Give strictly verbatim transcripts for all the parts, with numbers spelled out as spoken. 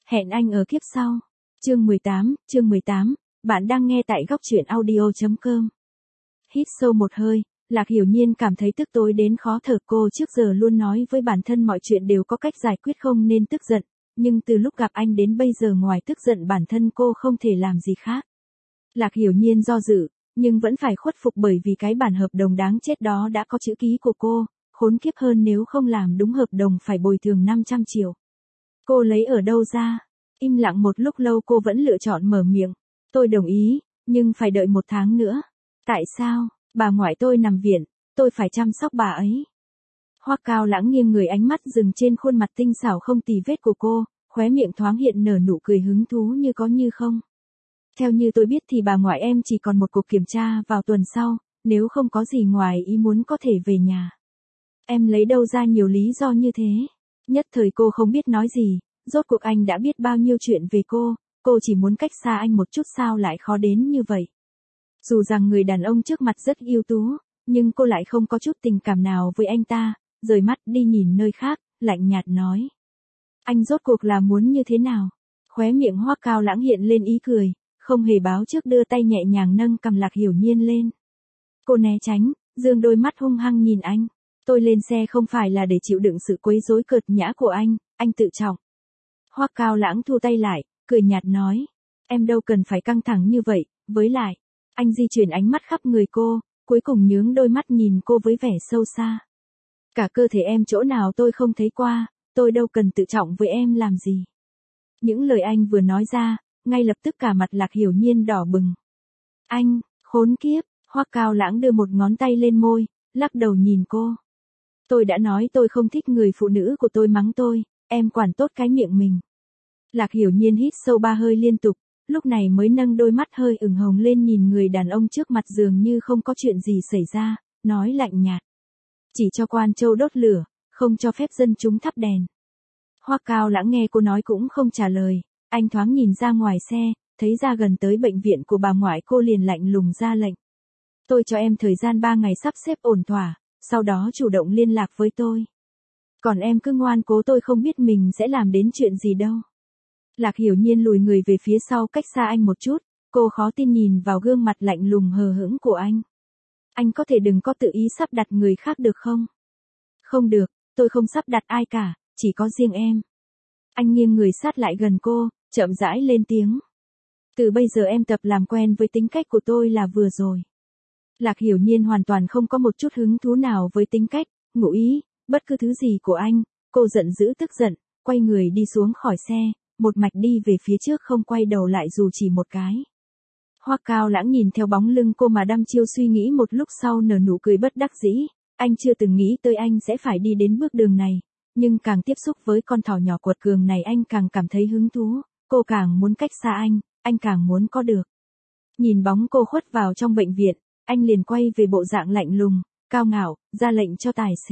Hẹn anh ở kiếp sau. Chương mười tám, chương mười tám, bạn đang nghe tại góc truyện audio chấm com. Hít sâu một hơi, Lạc Hiểu Nhiên cảm thấy tức tối đến khó thở. Cô trước giờ luôn nói với bản thân mọi chuyện đều có cách giải quyết, không nên tức giận, nhưng từ lúc gặp anh đến bây giờ ngoài tức giận bản thân cô không thể làm gì khác. Lạc Hiểu Nhiên do dự, nhưng vẫn phải khuất phục bởi vì cái bản hợp đồng đáng chết đó đã có chữ ký của cô, khốn kiếp hơn nếu không làm đúng hợp đồng phải bồi thường năm trăm triệu. Cô lấy ở đâu ra? Im lặng một lúc lâu cô vẫn lựa chọn mở miệng. Tôi đồng ý, nhưng phải đợi một tháng nữa. Tại sao? Bà ngoại tôi nằm viện, tôi phải chăm sóc bà ấy. Hoắc Cao Lãng nghiêng người, ánh mắt dừng trên khuôn mặt tinh xảo không tì vết của cô, khóe miệng thoáng hiện nở nụ cười hứng thú như có như không. Theo như tôi biết thì bà ngoại em chỉ còn một cuộc kiểm tra vào tuần sau, nếu không có gì ngoài ý muốn có thể về nhà. Em lấy đâu ra nhiều lý do như thế? Nhất thời cô không biết nói gì, rốt cuộc anh đã biết bao nhiêu chuyện về cô, cô chỉ muốn cách xa anh một chút sao lại khó đến như vậy. Dù rằng người đàn ông trước mặt rất ưu tú, nhưng cô lại không có chút tình cảm nào với anh ta, rời mắt đi nhìn nơi khác, lạnh nhạt nói. Anh rốt cuộc là muốn như thế nào? Khóe miệng Hoắc Cao Lãng hiện lên ý cười, không hề báo trước đưa tay nhẹ nhàng nâng cằm Lạc Hiểu Nhiên lên. Cô né tránh, dương đôi mắt hung hăng nhìn anh. Tôi lên xe không phải là để chịu đựng sự quấy rối cợt nhã của anh, anh tự trọng. Hoắc Cao Lãng thu tay lại, cười nhạt nói. Em đâu cần phải căng thẳng như vậy, với lại. Anh di chuyển ánh mắt khắp người cô, cuối cùng nhướng đôi mắt nhìn cô với vẻ sâu xa. Cả cơ thể em chỗ nào tôi không thấy qua, tôi đâu cần tự trọng với em làm gì. Những lời anh vừa nói ra, ngay lập tức cả mặt Lạc Hiểu Nhiên đỏ bừng. Anh, khốn kiếp, Hoắc Cao Lãng đưa một ngón tay lên môi, lắc đầu nhìn cô. Tôi đã nói tôi không thích người phụ nữ của tôi mắng tôi, em quản tốt cái miệng mình. Lạc Hiểu Nhiên hít sâu ba hơi liên tục, lúc này mới nâng đôi mắt hơi ửng hồng lên nhìn người đàn ông trước mặt dường như không có chuyện gì xảy ra, nói lạnh nhạt. Chỉ cho quan châu đốt lửa, không cho phép dân chúng thắp đèn. Hoắc Cao Lãng nghe cô nói cũng không trả lời, anh thoáng nhìn ra ngoài xe, thấy ra gần tới bệnh viện của bà ngoại cô liền lạnh lùng ra lệnh. Tôi cho em thời gian ba ngày sắp xếp ổn thỏa, sau đó chủ động liên lạc với tôi. Còn em cứ ngoan cố tôi không biết mình sẽ làm đến chuyện gì đâu. Lạc Hiểu Nhiên lùi người về phía sau cách xa anh một chút, cô khó tin nhìn vào gương mặt lạnh lùng hờ hững của anh. Anh có thể đừng có tự ý sắp đặt người khác được không? Không được, tôi không sắp đặt ai cả, chỉ có riêng em. Anh nghiêng người sát lại gần cô, chậm rãi lên tiếng. Từ bây giờ em tập làm quen với tính cách của tôi là vừa rồi. Lạc Hiểu Nhiên hoàn toàn không có một chút hứng thú nào với tính cách, ngụ ý, bất cứ thứ gì của anh. Cô giận dữ tức giận, quay người đi xuống khỏi xe, một mạch đi về phía trước không quay đầu lại dù chỉ một cái. Hoắc Cao Lãng nhìn theo bóng lưng cô mà đăm chiêu suy nghĩ một lúc sau nở nụ cười bất đắc dĩ. Anh chưa từng nghĩ tới anh sẽ phải đi đến bước đường này, nhưng càng tiếp xúc với con thỏ nhỏ quật cường này anh càng cảm thấy hứng thú, cô càng muốn cách xa anh, anh càng muốn có được. Nhìn bóng cô khuất vào trong bệnh viện, anh liền quay về bộ dạng lạnh lùng, cao ngạo, ra lệnh cho tài xế.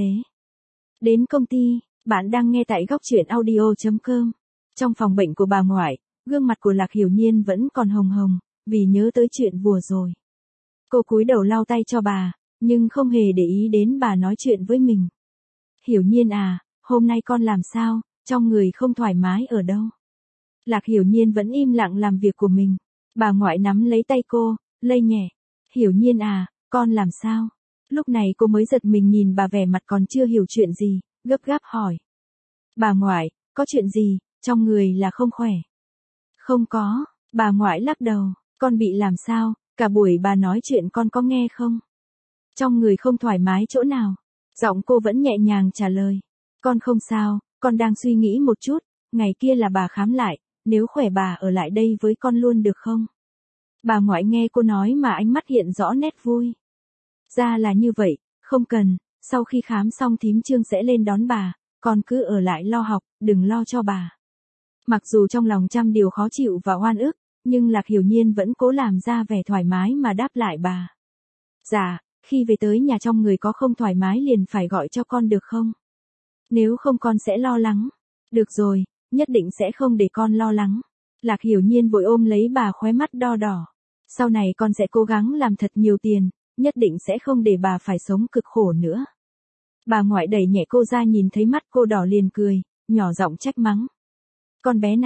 Đến công ty, bạn đang nghe tại góc truyện audio chấm com. Trong phòng bệnh của bà ngoại, gương mặt của Lạc Hiểu Nhiên vẫn còn hồng hồng, vì nhớ tới chuyện vừa rồi. Cô cúi đầu lau tay cho bà, nhưng không hề để ý đến bà nói chuyện với mình. Hiểu Nhiên à, hôm nay con làm sao, trong người không thoải mái ở đâu? Lạc Hiểu Nhiên vẫn im lặng làm việc của mình. Bà ngoại nắm lấy tay cô, lay nhẹ. Hiểu Nhiên à, con làm sao? Lúc này cô mới giật mình nhìn bà vẻ mặt còn chưa hiểu chuyện gì, gấp gáp hỏi. Bà ngoại, có chuyện gì, trong người là không khỏe? Không có, bà ngoại lắc đầu, con bị làm sao, cả buổi bà nói chuyện con có nghe không? Trong người không thoải mái chỗ nào? Giọng cô vẫn nhẹ nhàng trả lời. Con không sao, con đang suy nghĩ một chút, ngày kia là bà khám lại, nếu khỏe bà ở lại đây với con luôn được không? Bà ngoại nghe cô nói mà ánh mắt hiện rõ nét vui. Ra là như vậy, không cần, sau khi khám xong thím Trương sẽ lên đón bà, con cứ ở lại lo học, đừng lo cho bà. Mặc dù trong lòng trăm điều khó chịu và oan ức, nhưng Lạc Hiểu Nhiên vẫn cố làm ra vẻ thoải mái mà đáp lại bà. Dạ, khi về tới nhà trong người có không thoải mái liền phải gọi cho con được không? Nếu không con sẽ lo lắng. Được rồi, nhất định sẽ không để con lo lắng. Lạc Hiểu Nhiên vội ôm lấy bà, khóe mắt đo đỏ. Sau này con sẽ cố gắng làm thật nhiều tiền, nhất định sẽ không để bà phải sống cực khổ nữa. Bà ngoại đẩy nhẹ cô ra, nhìn thấy mắt cô đỏ liền cười, nhỏ giọng trách mắng. Con bé này,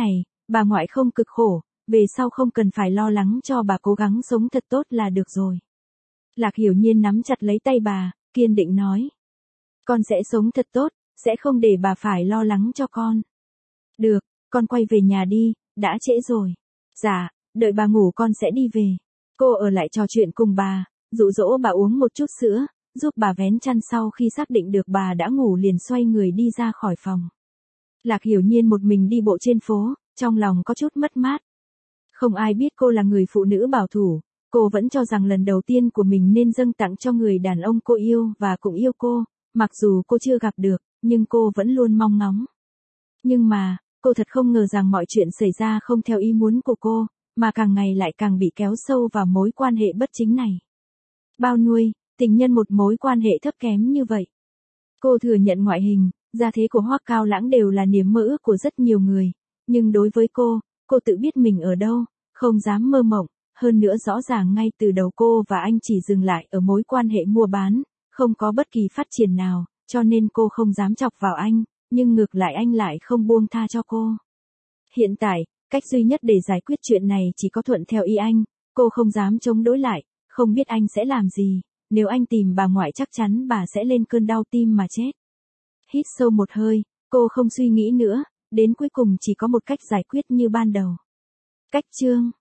bà ngoại không cực khổ, về sau không cần phải lo lắng cho bà, cố gắng sống thật tốt là được rồi. Lạc Hiểu Nhiên nắm chặt lấy tay bà, kiên định nói. Con sẽ sống thật tốt, sẽ không để bà phải lo lắng cho con. Được, con quay về nhà đi, đã trễ rồi. Dạ, đợi bà ngủ con sẽ đi về. Cô ở lại trò chuyện cùng bà, dụ dỗ bà uống một chút sữa, giúp bà vén chăn, sau khi xác định được bà đã ngủ liền xoay người đi ra khỏi phòng. Lạc Hiểu Nhiên một mình đi bộ trên phố, trong lòng có chút mất mát. Không ai biết cô là người phụ nữ bảo thủ, cô vẫn cho rằng lần đầu tiên của mình nên dâng tặng cho người đàn ông cô yêu và cũng yêu cô, mặc dù cô chưa gặp được, nhưng cô vẫn luôn mong ngóng. Nhưng mà, cô thật không ngờ rằng mọi chuyện xảy ra không theo ý muốn của cô, mà càng ngày lại càng bị kéo sâu vào mối quan hệ bất chính này. Bao nuôi, tình nhân một mối quan hệ thấp kém như vậy. Cô thừa nhận ngoại hình, gia thế của Hoắc Cao Lãng đều là niềm mơ ước của rất nhiều người, nhưng đối với cô, cô tự biết mình ở đâu, không dám mơ mộng, hơn nữa rõ ràng ngay từ đầu cô và anh chỉ dừng lại ở mối quan hệ mua bán, không có bất kỳ phát triển nào, cho nên cô không dám chọc vào anh, nhưng ngược lại anh lại không buông tha cho cô. Hiện tại, cách duy nhất để giải quyết chuyện này chỉ có thuận theo ý anh, cô không dám chống đối lại, không biết anh sẽ làm gì, nếu anh tìm bà ngoại chắc chắn bà sẽ lên cơn đau tim mà chết. Hít sâu một hơi, cô không suy nghĩ nữa, đến cuối cùng chỉ có một cách giải quyết như ban đầu. Cách chương